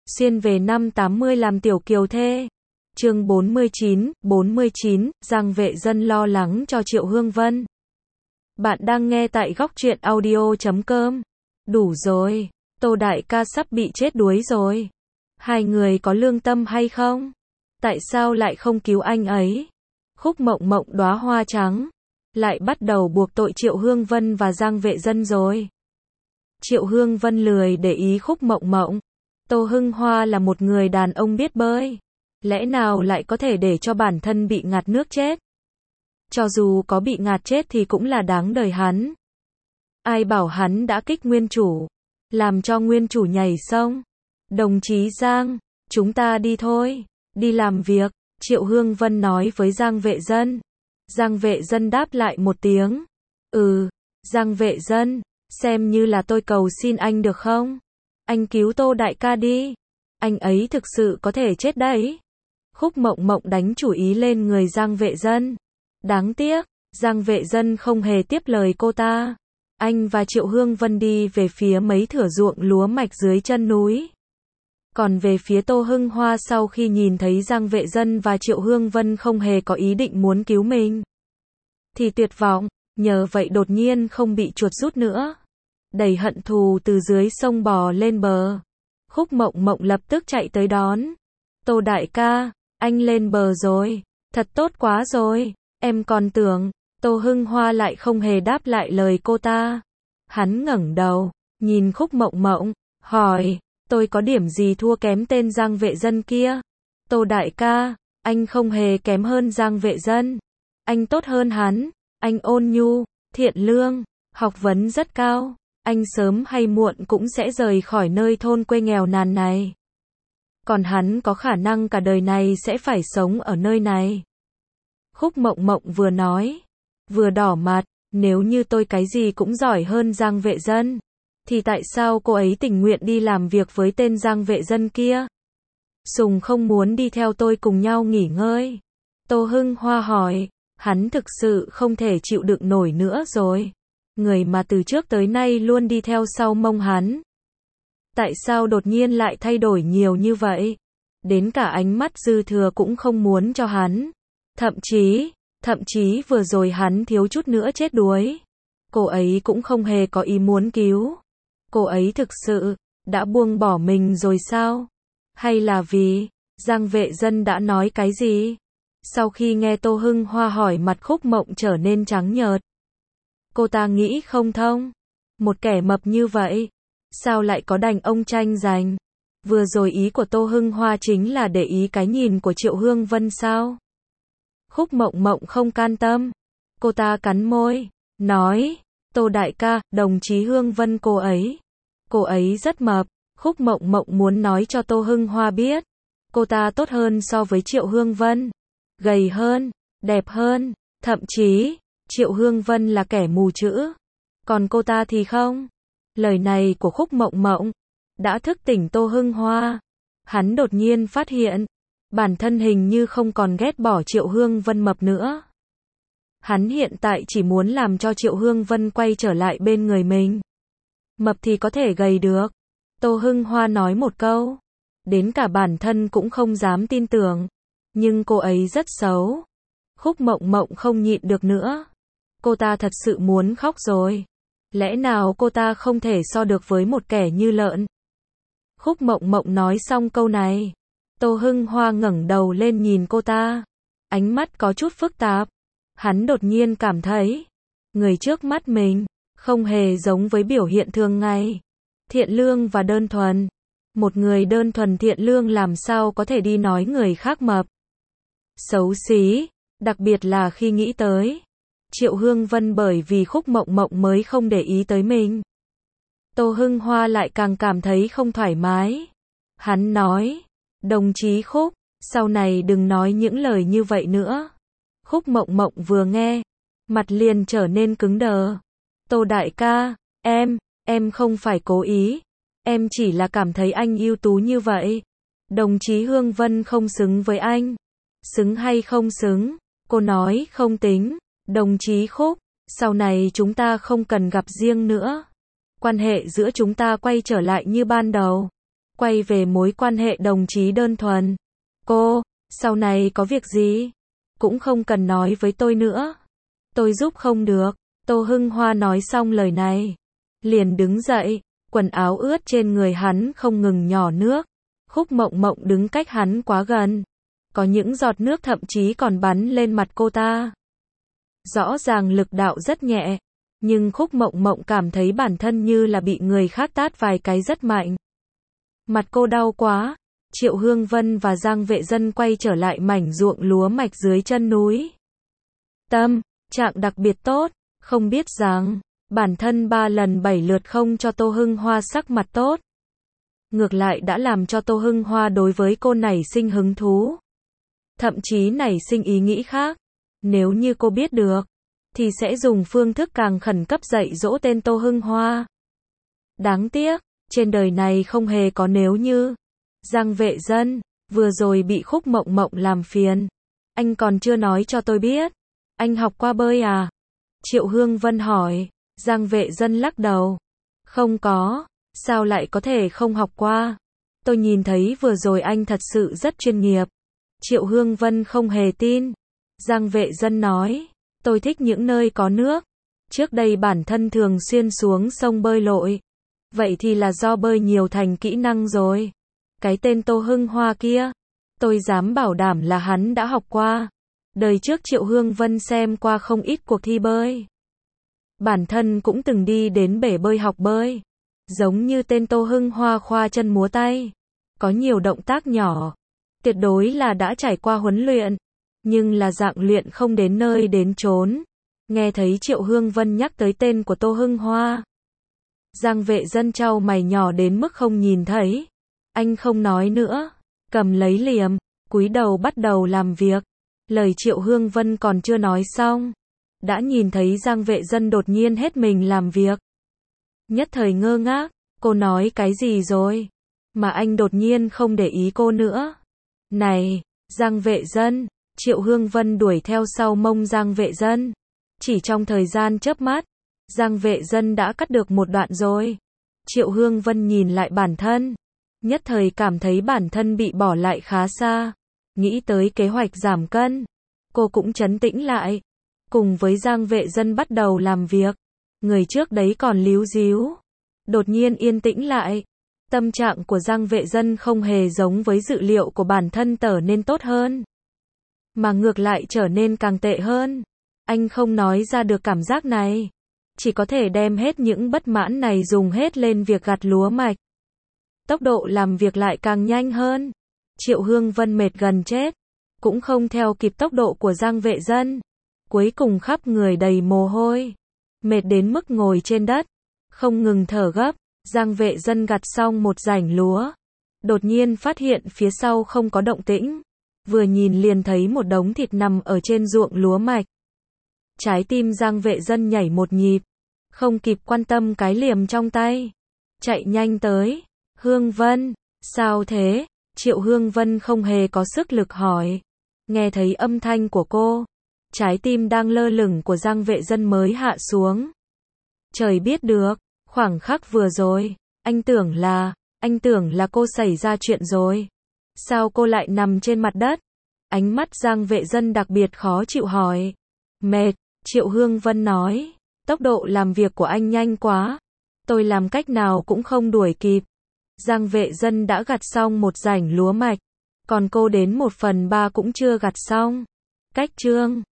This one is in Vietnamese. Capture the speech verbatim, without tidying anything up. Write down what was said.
xuyên về năm tám mươi làm tiểu kiều thê. Chương bốn mươi chín, bốn mươi chín, Giang Vệ Dân lo lắng cho Triệu Hương Vân. Bạn đang nghe tại góc truyện audio chấm com. Đủ rồi, Tô đại ca sắp bị chết đuối rồi. Hai người có lương tâm hay không? Tại sao lại không cứu anh ấy? Khúc Mộng Mộng đóa hoa trắng, lại bắt đầu buộc tội Triệu Hương Vân và Giang Vệ Dân rồi. Triệu Hương Vân lười để ý Khúc Mộng Mộng. Tô Hưng Hoa là một người đàn ông biết bơi. Lẽ nào lại có thể để cho bản thân bị ngạt nước chết? Cho dù có bị ngạt chết thì cũng là đáng đời hắn. Ai bảo hắn đã kích nguyên chủ, làm cho nguyên chủ nhảy sông. Đồng chí Giang, chúng ta đi thôi, đi làm việc, Triệu Hương Vân nói với Giang Vệ Dân. Giang Vệ Dân đáp lại một tiếng. Ừ, Giang Vệ Dân, xem như là tôi cầu xin anh được không? Anh cứu Tô đại ca đi. Anh ấy thực sự có thể chết đấy. Khúc Mộng Mộng đánh chủ ý lên người Giang Vệ Dân. Đáng tiếc, Giang Vệ Dân không hề tiếp lời cô ta. Anh và Triệu Hương Vân đi về phía mấy thửa ruộng lúa mạch dưới chân núi. Còn về phía Tô Hưng Hoa, sau khi nhìn thấy Giang Vệ Dân và Triệu Hương Vân không hề có ý định muốn cứu mình, thì tuyệt vọng, nhờ vậy đột nhiên không bị chuột rút nữa. Đầy hận thù từ dưới sông bò lên bờ. Khúc Mộng Mộng lập tức chạy tới đón. Tô đại ca, anh lên bờ rồi, thật tốt quá rồi, em còn tưởng. Tô Hưng Hoa lại không hề đáp lại lời cô ta. Hắn ngẩng đầu, nhìn Khúc Mộng Mộng, hỏi, tôi có điểm gì thua kém tên Giang Vệ Dân kia? Tô đại ca, anh không hề kém hơn Giang Vệ Dân. Anh tốt hơn hắn, anh ôn nhu, thiện lương, học vấn rất cao. Anh sớm hay muộn cũng sẽ rời khỏi nơi thôn quê nghèo nàn này. Còn hắn có khả năng cả đời này sẽ phải sống ở nơi này. Khúc Mộng Mộng vừa nói, vừa đỏ mặt. Nếu như tôi cái gì cũng giỏi hơn Giang Vệ Dân, thì tại sao cô ấy tình nguyện đi làm việc với tên Giang Vệ Dân kia? Sùng không muốn đi theo tôi cùng nhau nghỉ ngơi? Tô Hưng Hoa hỏi. Hắn thực sự không thể chịu đựng nổi nữa rồi. Người mà từ trước tới nay luôn đi theo sau mông hắn, tại sao đột nhiên lại thay đổi nhiều như vậy? Đến cả ánh mắt dư thừa cũng không muốn cho hắn. Thậm chí, thậm chí vừa rồi hắn thiếu chút nữa chết đuối. Cô ấy cũng không hề có ý muốn cứu. Cô ấy thực sự đã buông bỏ mình rồi sao? Hay là vì Giang Vệ Dân đã nói cái gì? Sau khi nghe Tô Hưng Hoa hỏi, mặt Khúc Mộng trở nên trắng nhợt. Cô ta nghĩ không thông. Một kẻ mập như vậy, sao lại có đàn ông tranh giành? Vừa rồi ý của Tô Hưng Hoa chính là để ý cái nhìn của Triệu Hương Vân sao? Khúc Mộng Mộng không can tâm. Cô ta cắn môi, nói, Tô đại ca, đồng chí Hương Vân cô ấy. Cô ấy rất mập. Khúc Mộng Mộng muốn nói cho Tô Hưng Hoa biết, cô ta tốt hơn so với Triệu Hương Vân. Gầy hơn, đẹp hơn, thậm chí, Triệu Hương Vân là kẻ mù chữ. Còn cô ta thì không. Lời này của Khúc Mộng Mộng đã thức tỉnh Tô Hưng Hoa. Hắn đột nhiên phát hiện, bản thân hình như không còn ghét bỏ Triệu Hương Vân mập nữa. Hắn hiện tại chỉ muốn làm cho Triệu Hương Vân quay trở lại bên người mình. Mập thì có thể gầy được. Tô Hưng Hoa nói một câu, đến cả bản thân cũng không dám tin tưởng. Nhưng cô ấy rất xấu. Khúc Mộng Mộng không nhịn được nữa. Cô ta thật sự muốn khóc rồi. Lẽ nào cô ta không thể so được với một kẻ như lợn? Khúc Mộng Mộng nói xong câu này, Tô Hưng Hoa ngẩng đầu lên nhìn cô ta. Ánh mắt có chút phức tạp. Hắn đột nhiên cảm thấy, người trước mắt mình không hề giống với biểu hiện thường ngày. Thiện lương và đơn thuần. Một người đơn thuần thiện lương làm sao có thể đi nói người khác mập, xấu xí, đặc biệt là khi nghĩ tới Triệu Hương Vân, bởi vì Khúc Mộng Mộng mới không để ý tới mình. Tô Hưng Hoa lại càng cảm thấy không thoải mái. Hắn nói, đồng chí Khúc, sau này đừng nói những lời như vậy nữa. Khúc Mộng Mộng vừa nghe, mặt liền trở nên cứng đờ. Tô đại ca, em, em không phải cố ý. Em chỉ là cảm thấy anh ưu tú như vậy. Đồng chí Hương Vân không xứng với anh. Xứng hay không xứng, cô nói không tính. Đồng chí Khúc, sau này chúng ta không cần gặp riêng nữa. Quan hệ giữa chúng ta quay trở lại như ban đầu. quay về mối quan hệ đồng chí đơn thuần. Cô, sau này có việc gì? Cũng không cần nói với tôi nữa. Tôi giúp không được. Tô Hưng Hoa nói xong lời này. Liền đứng dậy, quần áo ướt trên người hắn không ngừng nhỏ nước. Khúc Mộng Mộng đứng cách hắn quá gần. Có những giọt nước thậm chí còn bắn lên mặt cô ta. Rõ ràng lực đạo rất nhẹ. Nhưng Khúc Mộng Mộng cảm thấy bản thân như là bị người khác tát vài cái rất mạnh. Mặt cô đau quá. Triệu Hương Vân và Giang Vệ Dân quay trở lại mảnh ruộng lúa mạch dưới chân núi. Tâm trạng đặc biệt tốt, không biết rằng, bản thân ba lần bảy lượt không cho Tô Hưng Hoa sắc mặt tốt. Ngược lại đã làm cho Tô Hưng Hoa đối với cô nảy sinh hứng thú. Thậm chí nảy sinh ý nghĩ khác. Nếu như cô biết được, thì sẽ dùng phương thức càng khẩn cấp dạy dỗ tên Tô Hưng Hoa. Đáng tiếc, trên đời này không hề có nếu như. Giang Vệ Dân, vừa rồi bị Khúc Mộng Mộng làm phiền. Anh còn chưa nói cho tôi biết. Anh học qua bơi à? Triệu Hương Vân hỏi. Giang Vệ Dân lắc đầu. Không có, sao lại có thể không học qua? Tôi nhìn thấy vừa rồi anh thật sự rất chuyên nghiệp. Triệu Hương Vân không hề tin. Giang Vệ Dân nói. Tôi thích những nơi có nước. Trước đây bản thân thường xuyên xuống sông bơi lội. Vậy thì là do bơi nhiều thành kỹ năng rồi. Cái tên Tô Hưng Hoa kia, tôi dám bảo đảm là hắn đã học qua. Đời trước Triệu Hương Vân xem qua không ít cuộc thi bơi. Bản thân cũng từng đi đến bể bơi học bơi. Giống như tên Tô Hưng Hoa khoa chân múa tay. Có nhiều động tác nhỏ. Tuyệt đối là đã trải qua huấn luyện. Nhưng là dạng luyện không đến nơi đến chốn. Nghe thấy Triệu Hương Vân nhắc tới tên của Tô Hưng Hoa. Giang Vệ Dân chau mày nhỏ đến mức không nhìn thấy. Anh không nói nữa. Cầm lấy liềm, cúi đầu bắt đầu làm việc. Lời Triệu Hương Vân còn chưa nói xong. Đã nhìn thấy Giang Vệ Dân đột nhiên hết mình làm việc. Nhất thời ngơ ngác. Cô nói cái gì rồi? Mà anh đột nhiên không để ý cô nữa. Này, Giang Vệ Dân. Triệu Hương Vân đuổi theo sau mông Giang Vệ Dân. Chỉ trong thời gian chớp mắt, Giang Vệ Dân đã cắt được một đoạn rồi. Triệu Hương Vân nhìn lại bản thân. Nhất thời cảm thấy bản thân bị bỏ lại khá xa. Nghĩ tới kế hoạch giảm cân. Cô cũng trấn tĩnh lại. Cùng với Giang Vệ Dân bắt đầu làm việc. Người trước đấy còn líu díu. Đột nhiên yên tĩnh lại. Tâm trạng của Giang Vệ Dân không hề giống với dự liệu của bản thân trở nên tốt hơn. Mà ngược lại trở nên càng tệ hơn. Anh không nói ra được cảm giác này. Chỉ có thể đem hết những bất mãn này dùng hết lên việc gặt lúa mạch. Tốc độ làm việc lại càng nhanh hơn. Triệu Hương Vân mệt gần chết. Cũng không theo kịp tốc độ của Giang Vệ Dân. Cuối cùng khắp người đầy mồ hôi. Mệt đến mức ngồi trên đất. Không ngừng thở gấp. Giang Vệ Dân gặt xong một rảnh lúa. Đột nhiên phát hiện phía sau không có động tĩnh. Vừa nhìn liền thấy một đống thịt nằm ở trên ruộng lúa mạch. Trái tim Giang Vệ Dân nhảy một nhịp. Không kịp quan tâm cái liềm trong tay. Chạy nhanh tới. Hương Vân, sao thế? Triệu Hương Vân không hề có sức lực hỏi. Nghe thấy âm thanh của cô. Trái tim đang lơ lửng của Giang Vệ Dân mới hạ xuống. Trời biết được, khoảng khắc vừa rồi, anh tưởng là, anh tưởng là cô xảy ra chuyện rồi. Sao cô lại nằm trên mặt đất? Ánh mắt Giang Vệ Dân đặc biệt khó chịu hỏi. Mệt, Triệu Hương Vân nói. Tốc độ làm việc của anh nhanh quá. Tôi làm cách nào cũng không đuổi kịp. Giang Vệ Dân đã gặt xong một rảnh lúa mạch. Còn cô đến một phần ba cũng chưa gặt xong. Cách chương